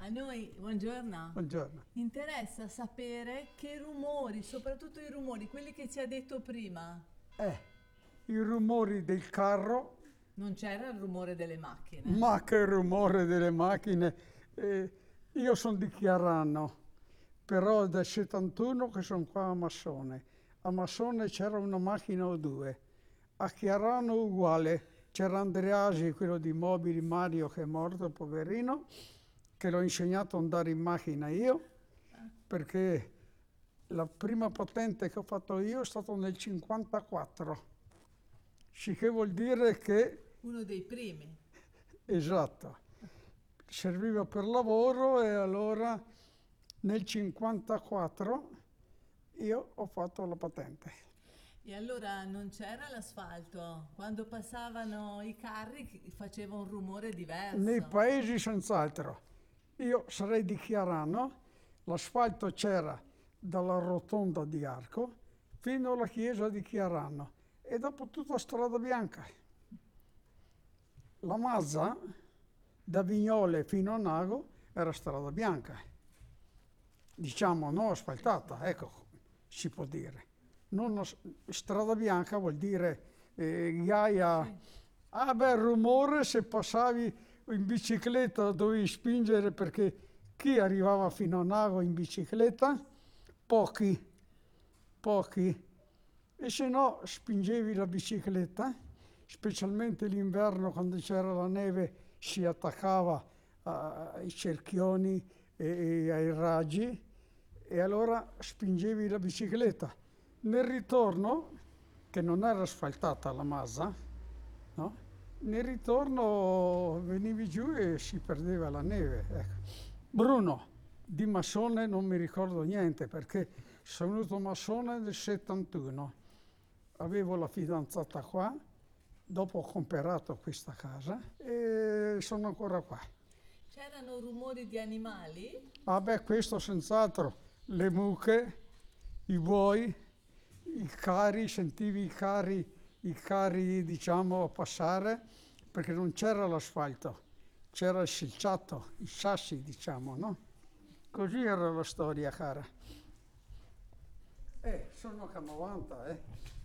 A noi, buongiorno, Buongiorno. interessa sapere che rumori, soprattutto i rumori, quelli che ci ha detto prima. I rumori del carro, Non c'era il rumore delle macchine. ma che rumore delle macchine. Io sono di Chiarano, però è del 71 che sono qua a Massone. A Massone c'era una macchina o due. A Chiarano uguale. C'era Andreasi, quello di Mobili, Mario, che è morto, poverino, che l'ho insegnato ad andare in macchina io, perché la prima patente che ho fatto io è stata nel 54. Sì, che vuol dire che, Uno dei primi. esatto, serviva per lavoro e allora nel 54 io ho fatto la patente. E allora non c'era l'asfalto. Quando passavano i carri faceva un rumore Nei diverso. paesi senz'altro. Io sarei di Chiarano, l'asfalto c'era dalla rotonda di Arco fino alla chiesa di Chiarano e dopo tutta strada bianca. La Mazza, da Vignole fino a Nago, era strada bianca. Diciamo non asfaltata, ecco, si può dire. Strada bianca vuol dire ghiaia. Sì. Ah beh, il rumore se passavi in bicicletta dovevi spingere perché chi arrivava fino a Nago in bicicletta? Pochi, pochi. E se no spingevi la bicicletta, specialmente l'inverno quando c'era la neve si attaccava ai cerchioni e ai raggi e allora spingevi la bicicletta. Nel ritorno, che non era asfaltata la Masa, no? Nel ritorno venivi giù e si perdeva la neve. Ecco. Bruno, di Massone non mi ricordo niente perché sono venuto a Massone nel 71. Avevo la fidanzata qua, dopo ho comprato questa casa e sono ancora qua. C'erano rumori di animali? Ah beh, questo senz'altro, le mucche, i buoi, i carri, sentivi i carri diciamo passare perché non c'era l'asfalto, c'era il selciato, i sassi diciamo, no? Così era la storia, cara. Sono che 90,